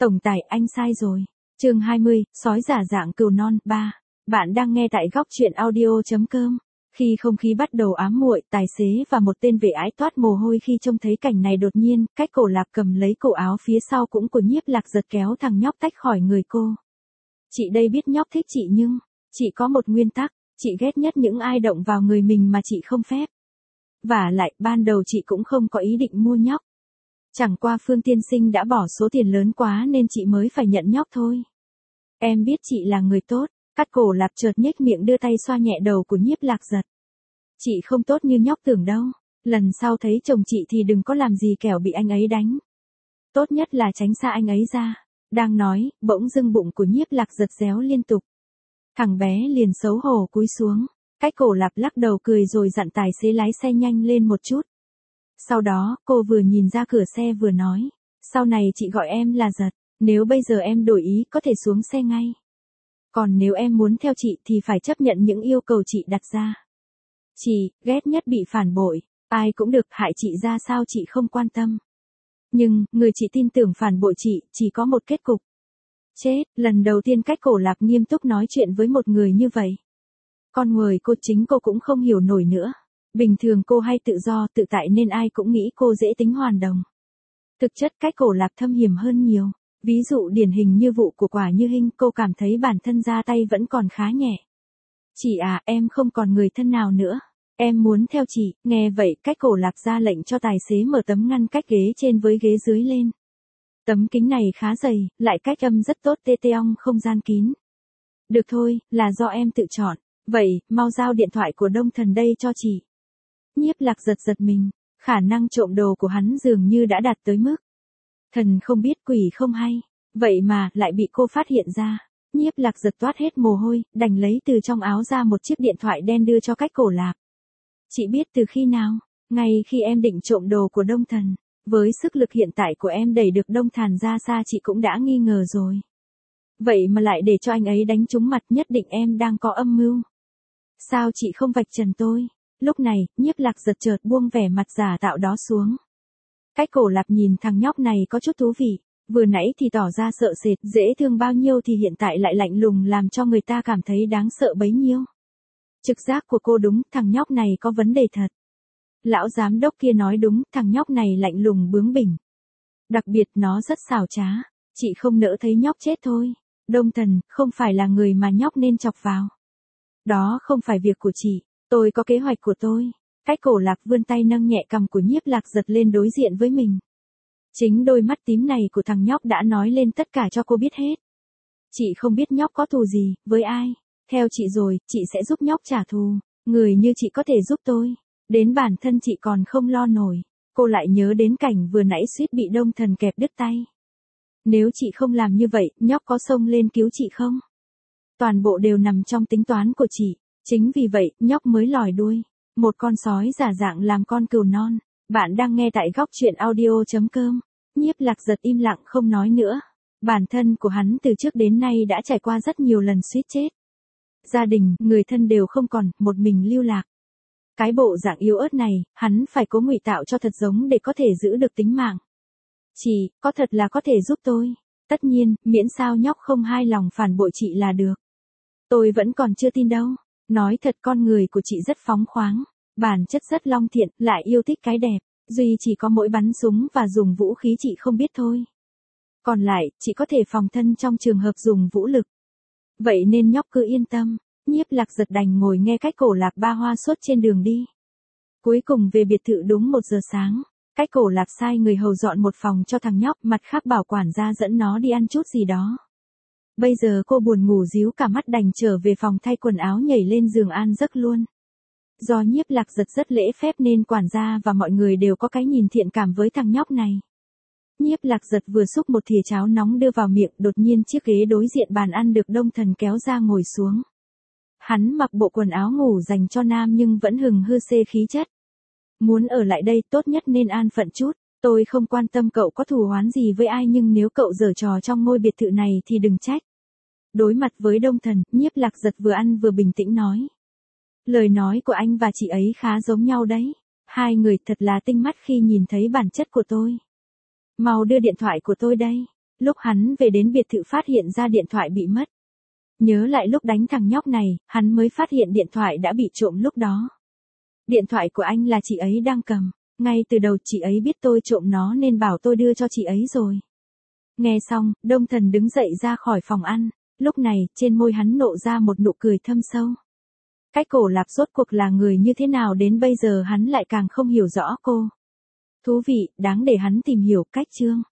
Tổng tài, anh sai rồi. Chương 20, sói giả dạng cừu non 3. Bạn đang nghe tại góc truyện audio.com. Khi không khí bắt đầu ám muội, tài xế và một tên vệ ái toát mồ hôi khi trông thấy cảnh này đột nhiên, cách cổ Lạc cầm lấy cổ áo phía sau cũng của Nhiếp Lạc giật kéo thằng nhóc tách khỏi người cô. Chị đây biết nhóc thích chị nhưng, chị có một nguyên tắc, chị ghét nhất những ai động vào người mình mà chị không phép. Vả lại, ban đầu chị cũng không có ý định mua nhóc. Chẳng qua Phương tiên sinh đã bỏ số tiền lớn quá nên chị mới phải nhận nhóc thôi. Em biết chị là người tốt, cắt cổ Lạc chợt nhếch miệng đưa tay xoa nhẹ đầu của Nhiếp Lạc giật. Chị không tốt như nhóc tưởng đâu, lần sau thấy chồng chị thì đừng có làm gì kẻo bị anh ấy đánh. Tốt nhất là tránh xa anh ấy ra. Đang nói, bỗng dưng bụng của Nhiếp Lạc giật réo liên tục. Thằng bé liền xấu hổ cúi xuống, cách cổ Lạc lắc đầu cười rồi dặn tài xế lái xe nhanh lên một chút. Sau đó, cô vừa nhìn ra cửa xe vừa nói, sau này chị gọi em là giật, nếu bây giờ em đổi ý có thể xuống xe ngay. Còn nếu em muốn theo chị thì phải chấp nhận những yêu cầu chị đặt ra. Chị, ghét nhất bị phản bội, ai cũng được hại chị ra sao chị không quan tâm. Nhưng, người chị tin tưởng phản bội chị, chỉ có một kết cục. Chết, lần đầu tiên cách cổ Lạc nghiêm túc nói chuyện với một người như vậy. Con người cô chính cô cũng không hiểu nổi nữa. Bình thường cô hay tự do, tự tại nên ai cũng nghĩ cô dễ tính hoàn đồng. Thực chất cách cổ Lạc thâm hiểm hơn nhiều. Ví dụ điển hình như vụ của Quả Như Hinh, cô cảm thấy bản thân ra tay vẫn còn khá nhẹ. Chị à, em không còn người thân nào nữa. Em muốn theo chị, nghe vậy cách cổ Lạc ra lệnh cho tài xế mở tấm ngăn cách ghế trên với ghế dưới lên. Tấm kính này khá dày, lại cách âm rất tốt tê tê ong không gian kín. Được thôi, là do em tự chọn. Vậy, mau giao điện thoại của Đông Thần đây cho chị. Nhiếp Lạc giật giật mình, khả năng trộm đồ của hắn dường như đã đạt tới mức. Thần không biết quỷ không hay, vậy mà lại bị cô phát hiện ra. Nhiếp Lạc giật toát hết mồ hôi, đành lấy từ trong áo ra một chiếc điện thoại đen đưa cho cách cổ Lạc. Chị biết từ khi nào? Ngay khi em định trộm đồ của Đông Thần. Với sức lực hiện tại của em đẩy được Đông Thần ra xa chị cũng đã nghi ngờ rồi. Vậy mà lại để cho anh ấy đánh trúng mặt, nhất định em đang có âm mưu. Sao chị không vạch trần tôi? Lúc này, Nhiếp Lạc giật chợt buông vẻ mặt giả tạo đó xuống. Cách cổ Lạc nhìn thằng nhóc này có chút thú vị, vừa nãy thì tỏ ra sợ sệt, dễ thương bao nhiêu thì hiện tại lại lạnh lùng làm cho người ta cảm thấy đáng sợ bấy nhiêu. Trực giác của cô đúng, thằng nhóc này có vấn đề thật. Lão giám đốc kia nói đúng, thằng nhóc này lạnh lùng bướng bỉnh. Đặc biệt nó rất xảo trá, chị không nỡ thấy nhóc chết thôi. Đông Thần, không phải là người mà nhóc nên chọc vào. Đó không phải việc của chị, tôi có kế hoạch của tôi. Cách cổ Lạc vươn tay nâng nhẹ cằm của Nhiếp Lạc giật lên đối diện với mình. Chính đôi mắt tím này của thằng nhóc đã nói lên tất cả cho cô biết hết. Chị không biết nhóc có thù gì, với ai. Theo chị rồi, chị sẽ giúp nhóc trả thù. Người như chị có thể giúp tôi. Đến bản thân chị còn không lo nổi. Cô lại nhớ đến cảnh vừa nãy suýt bị Đông Thần kẹp đứt tay. Nếu chị không làm như vậy, nhóc có xông lên cứu chị không? Toàn bộ đều nằm trong tính toán của chị. Chính vì vậy, nhóc mới lòi đuôi. Một con sói giả dạng làm con cừu non. Bạn đang nghe tại góc truyện audio.com. Nhiếp Lạc giật im lặng không nói nữa. Bản thân của hắn từ trước đến nay đã trải qua rất nhiều lần suýt chết. Gia đình, người thân đều không còn, một mình lưu lạc. Cái bộ dạng yếu ớt này, hắn phải cố ngụy tạo cho thật giống để có thể giữ được tính mạng. Chị, có thật là có thể giúp tôi. Tất nhiên, miễn sao nhóc không hai lòng phản bội chị là được. Tôi vẫn còn chưa tin đâu. Nói thật con người của chị rất phóng khoáng. Bản chất rất long thiện, lại yêu thích cái đẹp. Duy chỉ có mỗi bắn súng và dùng vũ khí chị không biết thôi. Còn lại, chị có thể phòng thân trong trường hợp dùng vũ lực. Vậy nên nhóc cứ yên tâm. Nhiếp Lạc giật đành ngồi nghe cách cổ Lạc ba hoa suốt trên đường đi. Cuối cùng về biệt thự đúng 1 giờ sáng. Cách cổ Lạc sai người hầu dọn một phòng cho thằng nhóc, mặt khác bảo quản gia dẫn nó đi ăn chút gì đó. Bây giờ cô buồn ngủ díu cả mắt đành trở về phòng thay quần áo nhảy lên giường an giấc luôn. Do Nhiếp Lạc giật rất lễ phép nên quản gia và mọi người đều có cái nhìn thiện cảm với thằng nhóc này. Nhiếp Lạc giật vừa xúc một thìa cháo nóng đưa vào miệng, đột nhiên chiếc ghế đối diện bàn ăn được Đông Thần kéo ra ngồi xuống. Hắn mặc bộ quần áo ngủ dành cho nam nhưng vẫn hừng hư xê khí chất. Muốn ở lại đây tốt nhất nên an phận chút. Tôi không quan tâm cậu có thù oán gì với ai nhưng nếu cậu giở trò trong ngôi biệt thự này thì đừng trách. Đối mặt với Đông Thần, Nhiếp Lạc giật vừa ăn vừa bình tĩnh nói. Lời nói của anh và chị ấy khá giống nhau đấy. Hai người thật là tinh mắt khi nhìn thấy bản chất của tôi. Mau đưa điện thoại của tôi đây. Lúc hắn về đến biệt thự phát hiện ra điện thoại bị mất. Nhớ lại lúc đánh thằng nhóc này, hắn mới phát hiện điện thoại đã bị trộm lúc đó. Điện thoại của anh là chị ấy đang cầm. Ngay từ đầu chị ấy biết tôi trộm nó nên bảo tôi đưa cho chị ấy rồi. Nghe xong, Đông Thần đứng dậy ra khỏi phòng ăn. Lúc này, trên môi hắn nộ ra một nụ cười thâm sâu. Cách Cổ Lạp rốt cuộc là người như thế nào đến bây giờ hắn lại càng không hiểu rõ cô. Thú vị, đáng để hắn tìm hiểu cách chương.